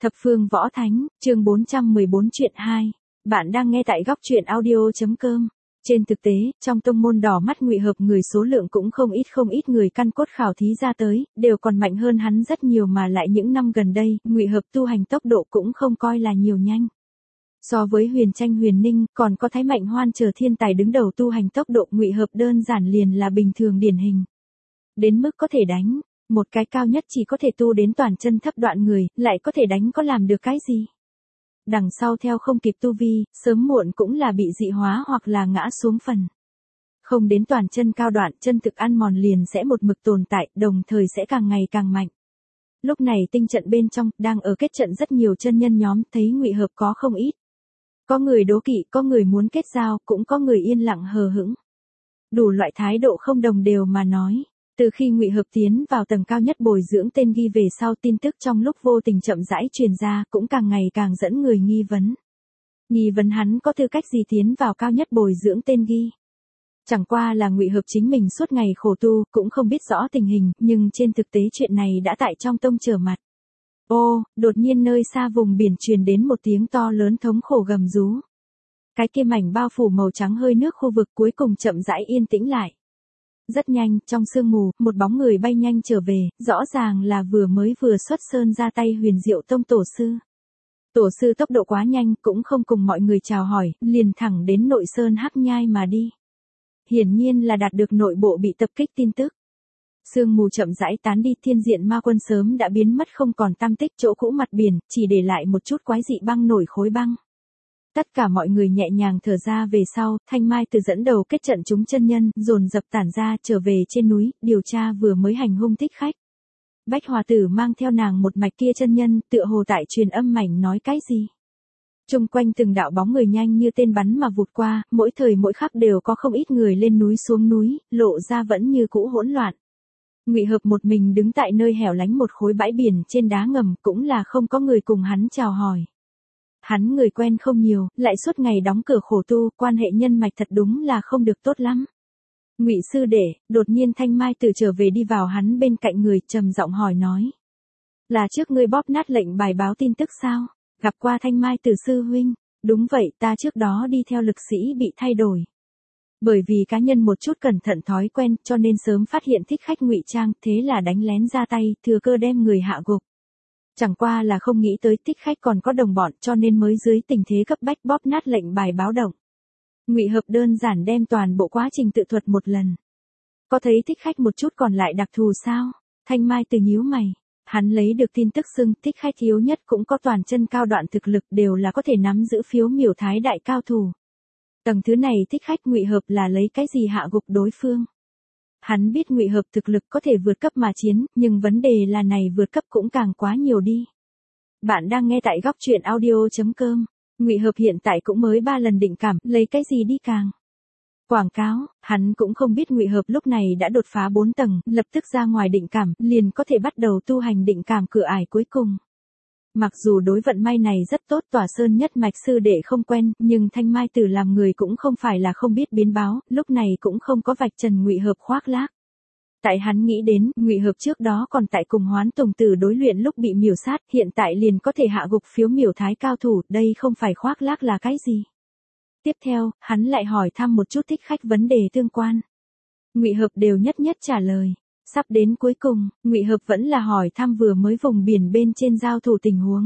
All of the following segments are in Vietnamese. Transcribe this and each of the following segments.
Thập phương võ thánh, chương 414 truyện 2. Bạn đang nghe tại góc truyện audio.com. Trên thực tế, trong tông môn đỏ mắt Ngụy Hợp người số lượng cũng không ít người căn cốt khảo thí ra tới, đều còn mạnh hơn hắn rất nhiều mà lại những năm gần đây, Ngụy Hợp tu hành tốc độ cũng không coi là nhiều nhanh. So với Huyền Tranh Huyền Ninh, còn có Thái Mạnh Hoan chờ thiên tài đứng đầu tu hành tốc độ Ngụy Hợp đơn giản liền là bình thường điển hình. Đến mức có thể đánh, một cái cao nhất chỉ có thể tu đến toàn chân thấp đoạn người, lại có thể đánh có làm được cái gì? Đằng sau theo không kịp tu vi, sớm muộn cũng là bị dị hóa hoặc là ngã xuống phần. Không đến toàn chân cao đoạn, chân thực ăn mòn liền sẽ một mực tồn tại, đồng thời sẽ càng ngày càng mạnh. Lúc này tinh trận bên trong, đang ở kết trận rất nhiều chân nhân nhóm, thấy Ngụy Hợp có không ít. Có người đố kỵ, có người muốn kết giao, cũng có người yên lặng hờ hững. Đủ loại thái độ không đồng đều mà nói. Từ khi Ngụy Hợp tiến vào tầng cao nhất bồi dưỡng tên ghi về sau, tin tức trong lúc vô tình chậm rãi truyền ra, cũng càng ngày càng dẫn người nghi vấn. Nghi vấn hắn có tư cách gì tiến vào cao nhất bồi dưỡng tên ghi. Chẳng qua là Ngụy Hợp chính mình suốt ngày khổ tu, cũng không biết rõ tình hình, nhưng trên thực tế chuyện này đã tại trong tông trở mặt. Ô, đột nhiên nơi xa vùng biển truyền đến một tiếng to lớn thống khổ gầm rú. Cái kia mảnh bao phủ màu trắng hơi nước khu vực cuối cùng chậm rãi yên tĩnh lại. Rất nhanh, trong sương mù, một bóng người bay nhanh trở về, rõ ràng là vừa xuất sơn ra tay Huyền Diệu Tông tổ sư. Tổ sư tốc độ quá nhanh, cũng không cùng mọi người chào hỏi, liền thẳng đến nội sơn Hắc Nhai mà đi. Hiển nhiên là đạt được nội bộ bị tập kích tin tức. Sương mù chậm rãi tán đi, Thiên Diện Ma Quân sớm đã biến mất không còn tăm tích, chỗ cũ mặt biển, chỉ để lại một chút quái dị băng nổi khối băng. Tất cả mọi người nhẹ nhàng thở ra về sau, Thanh Mai Từ dẫn đầu kết trận chúng chân nhân, dồn dập tản ra trở về trên núi, điều tra vừa mới hành hung thích khách. Bách Hòa Tử mang theo nàng một mạch kia chân nhân, tựa hồ tại truyền âm mảnh nói cái gì. Chung quanh từng đạo bóng người nhanh như tên bắn mà vụt qua, mỗi thời mỗi khắc đều có không ít người lên núi xuống núi, lộ ra vẫn như cũ hỗn loạn. Ngụy Hợp một mình đứng tại nơi hẻo lánh một khối bãi biển trên đá ngầm, cũng là không có người cùng hắn chào hỏi. Hắn người quen không nhiều, lại suốt ngày đóng cửa khổ tu, quan hệ nhân mạch thật đúng là không được tốt lắm. Ngụy sư đệ, đột nhiên Thanh Mai Từ trở về đi vào hắn bên cạnh người, trầm giọng hỏi nói. Là trước ngươi bóp nát lệnh bài báo tin tức sao? Gặp qua Thanh Mai Từ sư huynh. Đúng vậy, ta trước đó đi theo lực sĩ bị thay đổi. Bởi vì cá nhân một chút cẩn thận thói quen, cho nên sớm phát hiện thích khách ngụy trang, thế là đánh lén ra tay, thừa cơ đem người hạ gục. Chẳng qua là không nghĩ tới thích khách còn có đồng bọn, cho nên mới dưới tình thế cấp bách bóp nát lệnh bài báo động. Ngụy Hợp đơn giản đem toàn bộ quá trình tự thuật một lần. Có thấy thích khách một chút còn lại đặc thù sao? Thanh Mai Từ nhíu mày. Hắn lấy được tin tức xưng thích khách thiếu nhất cũng có toàn chân cao đoạn thực lực, đều là có thể nắm giữ phiếu miểu thái đại cao thủ. Tầng thứ này thích khách Ngụy Hợp là lấy cái gì hạ gục đối phương? Hắn biết Ngụy Hợp thực lực có thể vượt cấp mà chiến, nhưng vấn đề là này vượt cấp cũng càng quá nhiều đi. Bạn đang nghe tại góc truyện audio.com. Ngụy Hợp hiện tại cũng mới 3 lần định cảm, lấy cái gì đi càng. Quảng cáo, hắn cũng không biết Ngụy Hợp lúc này đã đột phá 4 tầng, lập tức ra ngoài định cảm, liền có thể bắt đầu tu hành định cảm cửa ải cuối cùng. Mặc dù đối vận may này rất tốt, Tỏa Sơn nhất mạch sư đệ không quen, nhưng Thanh Mai Tử làm người cũng không phải là không biết biến báo, lúc này cũng không có vạch trần Ngụy Hợp khoác lác. Tại hắn nghĩ đến, Ngụy Hợp trước đó còn tại cùng Hoán Tùng Tử đối luyện lúc bị miểu sát, hiện tại liền có thể hạ gục phiếu miểu thái cao thủ, đây không phải khoác lác là cái gì. Tiếp theo, hắn lại hỏi thăm một chút thích khách vấn đề tương quan. Ngụy Hợp đều nhất nhất trả lời. Sắp đến cuối cùng, Ngụy Hợp vẫn là hỏi thăm vừa mới vùng biển bên trên giao thủ tình huống.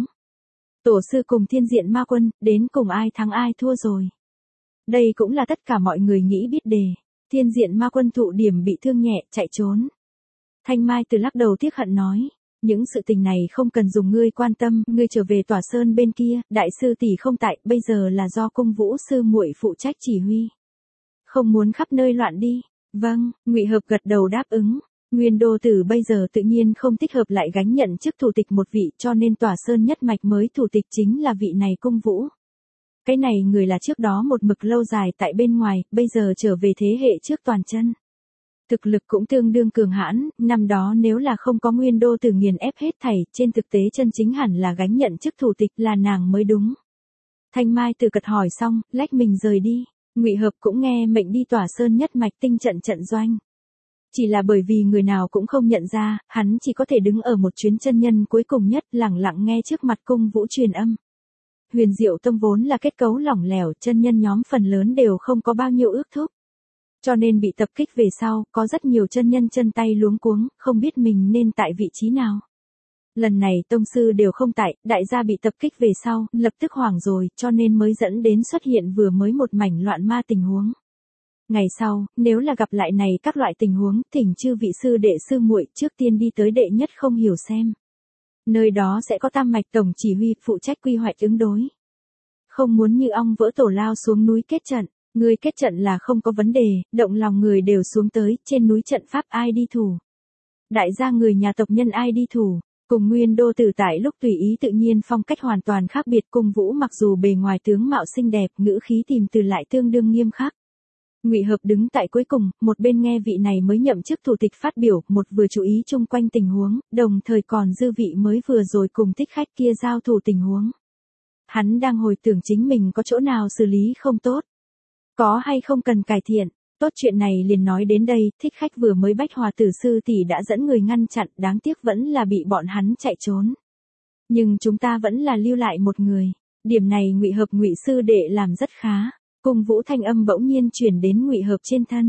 Tổ sư cùng Thiên Diện Ma Quân, đến cùng ai thắng ai thua rồi. Đây cũng là tất cả mọi người nghĩ biết đề. Thiên Diện Ma Quân thụ điểm bị thương nhẹ, chạy trốn. Thanh Mai Từ lắc đầu tiếc hận nói. Những sự tình này không cần dùng ngươi quan tâm, ngươi trở về Tỏa Sơn bên kia, đại sư tỷ không tại, bây giờ là do Cung Vũ sư muội phụ trách chỉ huy. Không muốn khắp nơi loạn đi. Vâng, Ngụy Hợp gật đầu đáp ứng. Nguyên đô tử bây giờ tự nhiên không thích hợp lại gánh nhận chức thủ tịch một vị, cho nên Tỏa Sơn nhất mạch mới thủ tịch chính là vị này Cung Vũ. Cái này người là trước đó một mực lâu dài tại bên ngoài, bây giờ trở về thế hệ trước toàn chân. Thực lực cũng tương đương cường hãn, năm đó nếu là không có Nguyên đô tử nghiền ép hết thảy, trên thực tế chân chính hẳn là gánh nhận chức thủ tịch là nàng mới đúng. Thanh Mai Từ cật hỏi xong, lách mình rời đi. Ngụy Hợp cũng nghe mệnh đi Tỏa Sơn nhất mạch tinh trận trận doanh. Chỉ là bởi vì người nào cũng không nhận ra, hắn chỉ có thể đứng ở một chuyến chân nhân cuối cùng nhất lẳng lặng nghe trước mặt cung vũ truyền âm. Huyền Diệu Tông vốn là kết cấu lỏng lẻo, chân nhân nhóm phần lớn đều không có bao nhiêu ước thúc. Cho nên bị tập kích về sau, có rất nhiều chân nhân chân tay luống cuống, không biết mình nên tại vị trí nào. Lần này tông sư đều không tại, đại gia bị tập kích về sau, lập tức hoảng rồi, cho nên mới dẫn đến xuất hiện vừa mới một mảnh loạn ma tình huống. Ngày sau, nếu là gặp lại này các loại tình huống, thỉnh chư vị sư đệ sư muội trước tiên đi tới đệ nhất không hiểu xem. Nơi đó sẽ có tam mạch tổng chỉ huy phụ trách quy hoạch ứng đối. Không muốn như ong vỡ tổ lao xuống núi kết trận, người kết trận là không có vấn đề, động lòng người đều xuống tới, trên núi trận pháp ai đi thủ. Đại gia người nhà tộc nhân ai đi thủ. Cùng Nguyên Đô Tử tại lúc tùy ý tự nhiên phong cách hoàn toàn khác biệt. Cung Vũ mặc dù bề ngoài tướng mạo xinh đẹp, ngữ khí tìm từ lại tương đương nghiêm khắc. Ngụy Hợp đứng tại cuối cùng, một bên nghe vị này mới nhậm chức thủ tịch phát biểu, một vừa chú ý chung quanh tình huống, đồng thời còn dư vị mới vừa rồi cùng thích khách kia giao thủ tình huống. Hắn đang hồi tưởng chính mình có chỗ nào xử lý không tốt, có hay không cần cải thiện. Tốt, chuyện này liền nói đến đây, thích khách vừa mới Bách Hòa Tử sư tỷ đã dẫn người ngăn chặn, đáng tiếc vẫn là bị bọn hắn chạy trốn. Nhưng chúng ta vẫn là lưu lại một người, điểm này Ngụy Hợp Ngụy sư đệ làm rất khá. Cung Vũ thanh âm bỗng nhiên chuyển đến Ngụy Hợp trên thân.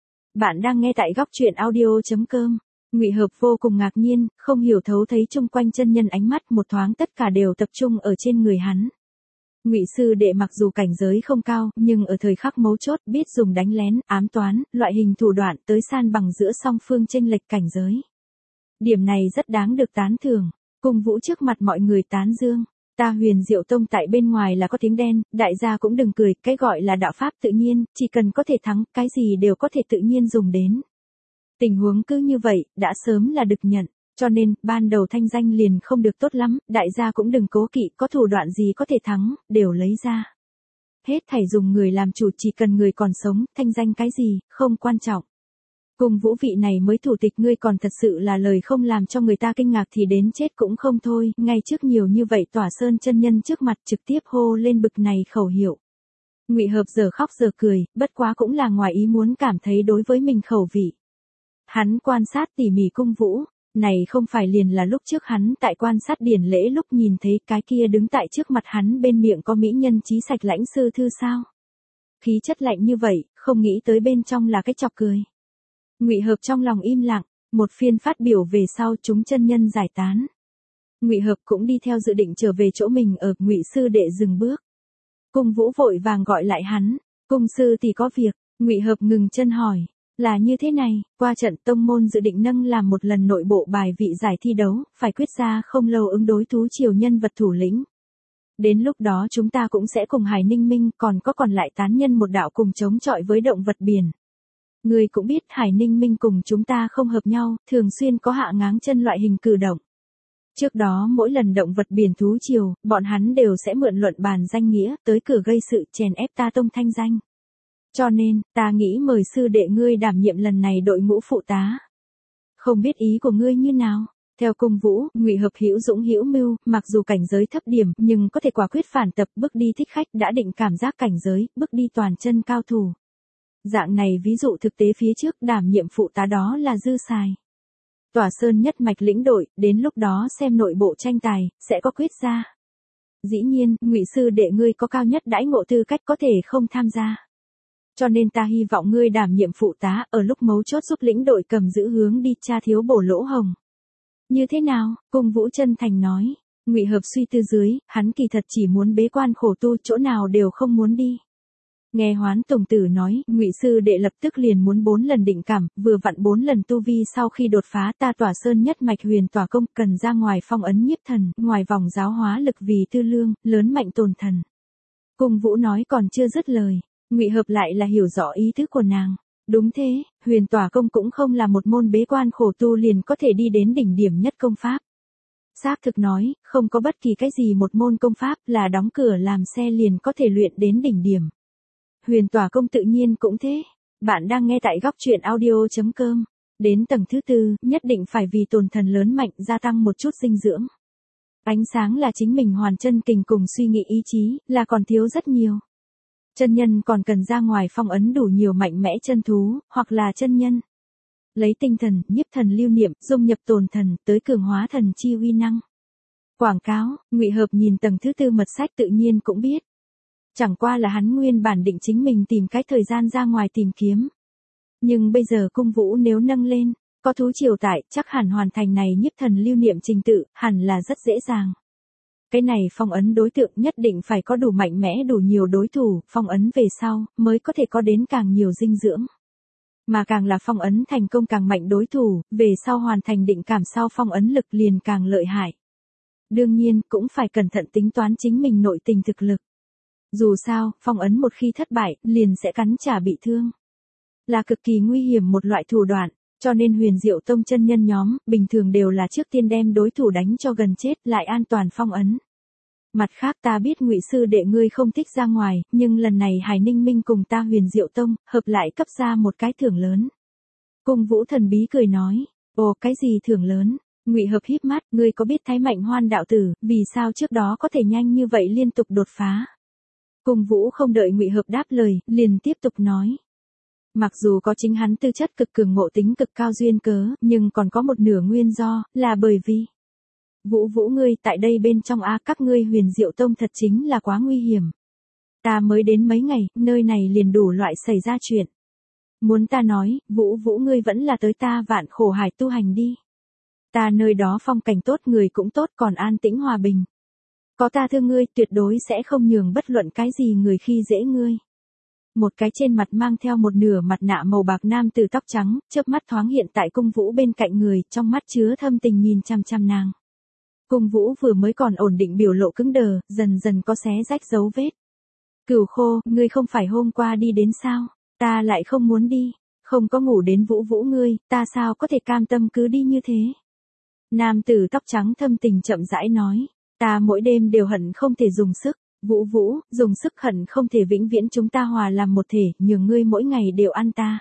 Bạn đang nghe tại góc truyện audio.com. Ngụy Hợp vô cùng ngạc nhiên, không hiểu thấu thấy chung quanh chân nhân ánh mắt một thoáng tất cả đều tập trung ở trên người hắn. Ngụy sư đệ mặc dù cảnh giới không cao, nhưng ở thời khắc mấu chốt biết dùng đánh lén, ám toán, loại hình thủ đoạn tới san bằng giữa song phương chênh lệch cảnh giới. Điểm này rất đáng được tán thưởng. Cung Vũ trước mặt mọi người tán dương. Ta Huyền Diệu Tông tại bên ngoài là có tiếng đen, đại gia cũng đừng cười, cái gọi là đạo pháp tự nhiên, chỉ cần có thể thắng, cái gì đều có thể tự nhiên dùng đến. Tình huống cứ như vậy, đã sớm là được nhận, cho nên, ban đầu thanh danh liền không được tốt lắm, đại gia cũng đừng cố kỵ, có thủ đoạn gì có thể thắng, đều lấy ra. Hết thảy dùng người làm chủ, chỉ cần người còn sống, thanh danh cái gì, không quan trọng. Cung Vũ vị này mới thủ tịch, ngươi còn thật sự là lời không làm cho người ta kinh ngạc thì đến chết cũng không thôi, ngay trước nhiều như vậy Tỏa Sơn chân nhân trước mặt trực tiếp hô lên bực này khẩu hiệu. Ngụy Hợp giờ khóc giờ cười, bất quá cũng là ngoài ý muốn cảm thấy đối với mình khẩu vị. Hắn quan sát tỉ mỉ Cung Vũ, này không phải liền là lúc trước hắn tại quan sát điển lễ lúc nhìn thấy cái kia đứng tại trước mặt hắn bên miệng có mỹ nhân trí sạch lãnh sư thư sao. Khí chất lạnh như vậy, không nghĩ tới bên trong là cái chọc cười. Ngụy Hợp trong lòng im lặng, một phiên phát biểu về sau chúng chân nhân giải tán. Ngụy Hợp cũng đi theo dự định trở về chỗ mình ở, Ngụy sư đệ dừng bước. Cung Vũ vội vàng gọi lại hắn, cung sư thì có việc. Ngụy Hợp ngừng chân hỏi, là như thế này, qua trận tông môn dự định nâng làm một lần nội bộ bài vị giải thi đấu, phải quyết ra không lâu ứng đối thú triều nhân vật thủ lĩnh. Đến lúc đó chúng ta cũng sẽ cùng Hải Ninh Minh còn lại tán nhân một đạo cùng chống chọi với động vật biển. Người cũng biết Hải Ninh Minh cùng chúng ta không hợp nhau, thường xuyên có hạ ngáng chân loại hình cử động. Trước đó mỗi lần động vật biển thú triều, bọn hắn đều sẽ mượn luận bàn danh nghĩa tới cửa gây sự chèn ép ta tông thanh danh. Cho nên, ta nghĩ mời sư đệ ngươi đảm nhiệm lần này đội ngũ phụ tá. Không biết ý của ngươi như nào? Theo Cung Vũ, Ngụy Hợp hữu dũng hữu mưu, mặc dù cảnh giới thấp điểm, nhưng có thể quả quyết phản tập, bước đi thích khách đã định cảm giác cảnh giới, bước đi toàn chân cao thủ. Dạng này ví dụ thực tế phía trước đảm nhiệm phụ tá đó là dư xài. Tỏa Sơn nhất mạch lĩnh đội, đến lúc đó xem nội bộ tranh tài, sẽ có quyết ra. Dĩ nhiên, Ngụy sư đệ ngươi có cao nhất đãi ngộ tư cách có thể không tham gia. Cho nên ta hy vọng ngươi đảm nhiệm phụ tá, ở lúc mấu chốt giúp lĩnh đội cầm giữ hướng đi tra thiếu bổ lỗ hồng. Như thế nào? Cung Vũ chân thành nói. Ngụy Hợp suy tư dưới, hắn kỳ thật chỉ muốn bế quan khổ tu, chỗ nào đều không muốn đi. Nghe Hoán Tùng Tử nói, Ngụy sư đệ lập tức liền muốn 4 lần định cảm, vừa vặn 4 lần tu vi sau khi đột phá ta Tỏa Sơn nhất mạch Huyền Tỏa công, cần ra ngoài phong ấn nhiếp thần, ngoài vòng giáo hóa lực vì tư lương, lớn mạnh tồn thần. Cung Vũ nói còn chưa dứt lời, Ngụy Hợp lại là hiểu rõ ý tứ của nàng. Đúng thế, Huyền Tỏa công cũng không là một môn bế quan khổ tu liền có thể đi đến đỉnh điểm nhất công pháp. Xác thực nói, không có bất kỳ cái gì một môn công pháp là đóng cửa làm xe liền có thể luyện đến đỉnh điểm. Huyền Tỏa công tự nhiên cũng thế. Bạn đang nghe tại góc truyện audio.com. Đến tầng thứ 4, nhất định phải vì tồn thần lớn mạnh gia tăng một chút dinh dưỡng. Ánh sáng là chính mình hoàn chân kình cùng suy nghĩ ý chí, là còn thiếu rất nhiều. Chân nhân còn cần ra ngoài phong ấn đủ nhiều mạnh mẽ chân thú, hoặc là chân nhân. Lấy tinh thần, nhiếp thần lưu niệm, dung nhập tồn thần, tới cường hóa thần chi uy năng. Quảng cáo, Ngụy Hợp nhìn tầng thứ tư mật sách tự nhiên cũng biết. Chẳng qua là hắn nguyên bản định chính mình tìm cái thời gian ra ngoài tìm kiếm. Nhưng bây giờ cung vũ nếu nâng lên, có thú triều tại, chắc hẳn hoàn thành này nhiếp thần lưu niệm trình tự, hẳn là rất dễ dàng. Cái này phong ấn đối tượng nhất định phải có đủ mạnh mẽ đủ nhiều đối thủ, phong ấn về sau, mới có thể có đến càng nhiều dinh dưỡng. Mà càng là phong ấn thành công càng mạnh đối thủ, về sau hoàn thành định cảm sau phong ấn lực liền càng lợi hại. Đương nhiên, cũng phải cẩn thận tính toán chính mình nội tình thực lực. Dù sao, phong ấn một khi thất bại, liền sẽ cắn trả bị thương. Là cực kỳ nguy hiểm một loại thủ đoạn, cho nên Huyền Diệu Tông chân nhân nhóm, bình thường đều là trước tiên đem đối thủ đánh cho gần chết lại an toàn phong ấn. Mặt khác ta biết Ngụy sư đệ ngươi không thích ra ngoài, nhưng lần này Hải Ninh Minh cùng ta Huyền Diệu Tông, hợp lại cấp ra một cái thưởng lớn. Cung Vũ thần bí cười nói, ồ cái gì thưởng lớn? Ngụy Hợp híp mắt, ngươi có biết Thái Mạnh Hoan đạo tử, vì sao trước đó có thể nhanh như vậy liên tục đột phá? Cung Vũ không đợi Ngụy Hợp đáp lời, liền tiếp tục nói. Mặc dù có chính hắn tư chất cực cường ngộ tính cực cao duyên cớ, nhưng còn có một nửa nguyên do, là bởi vì Vũ ngươi tại đây bên trong các ngươi Huyền Diệu Tông thật chính là quá nguy hiểm. Ta mới đến mấy ngày, nơi này liền đủ loại xảy ra chuyện. Muốn ta nói, Vũ ngươi vẫn là tới ta Vạn Khổ Hải tu hành đi. Ta nơi đó phong cảnh tốt người cũng tốt còn an tĩnh hòa bình. Có ta thương ngươi tuyệt đối sẽ không nhường bất luận cái gì người khi dễ ngươi. Một cái trên mặt mang theo một nửa mặt nạ màu bạc nam tử tóc trắng, chớp mắt thoáng hiện tại Cung Vũ bên cạnh người, trong mắt chứa thâm tình nhìn chăm chăm nàng. Cung Vũ vừa mới còn ổn định biểu lộ cứng đờ, dần dần có xé rách dấu vết. Cửu Khô, ngươi không phải hôm qua đi đến sao? Ta lại không muốn đi, không có ngủ đến Vũ ngươi, ta sao có thể cam tâm cứ đi như thế? Nam tử tóc trắng thâm tình chậm rãi nói, ta mỗi đêm đều hận không thể dùng sức. Vũ, dùng sức hận không thể vĩnh viễn chúng ta hòa làm một thể, nhường ngươi mỗi ngày đều ăn ta.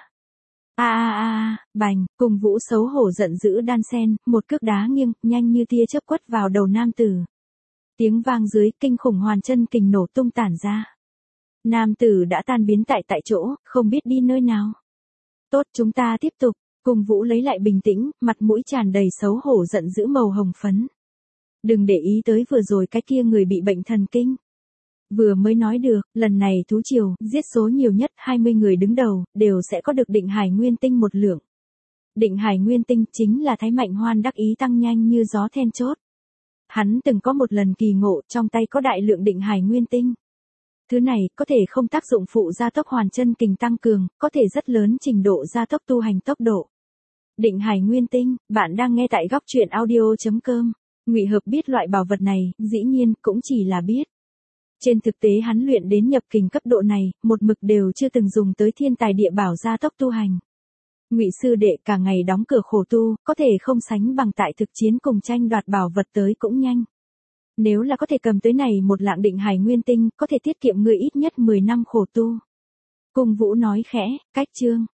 Bành, Cung Vũ xấu hổ giận dữ đan sen, một cước đá nghiêng, nhanh như tia chớp quất vào đầu nam tử. Tiếng vang dưới, kinh khủng hoàn chân kình nổ tung tản ra. Nam tử đã tan biến tại chỗ, không biết đi nơi nào. Tốt, chúng ta tiếp tục. Cung Vũ lấy lại bình tĩnh, mặt mũi tràn đầy xấu hổ giận dữ màu hồng phấn. Đừng để ý tới vừa rồi cái kia người bị bệnh thần kinh. Vừa mới nói được, lần này thú triều, giết số nhiều nhất 20 người đứng đầu, đều sẽ có được định hải nguyên tinh một lượng. Định hải nguyên tinh chính là Thái Mạnh Hoan đắc ý tăng nhanh như gió then chốt. Hắn từng có một lần kỳ ngộ, trong tay có đại lượng định hải nguyên tinh. Thứ này, có thể không tác dụng phụ gia tốc hoàn chân kình tăng cường, có thể rất lớn trình độ gia tốc tu hành tốc độ. Định hải nguyên tinh, bạn đang nghe tại góc truyện audio.com. Ngụy Hợp biết loại bảo vật này, dĩ nhiên, cũng chỉ là biết. Trên thực tế hắn luyện đến nhập kình cấp độ này, một mực đều chưa từng dùng tới thiên tài địa bảo gia tốc tu hành. Ngụy sư đệ cả ngày đóng cửa khổ tu, có thể không sánh bằng tại thực chiến cùng tranh đoạt bảo vật tới cũng nhanh. Nếu là có thể cầm tới này một lạng định hải nguyên tinh, có thể tiết kiệm người ít nhất 10 năm khổ tu. Cung Vũ nói khẽ, cách chương.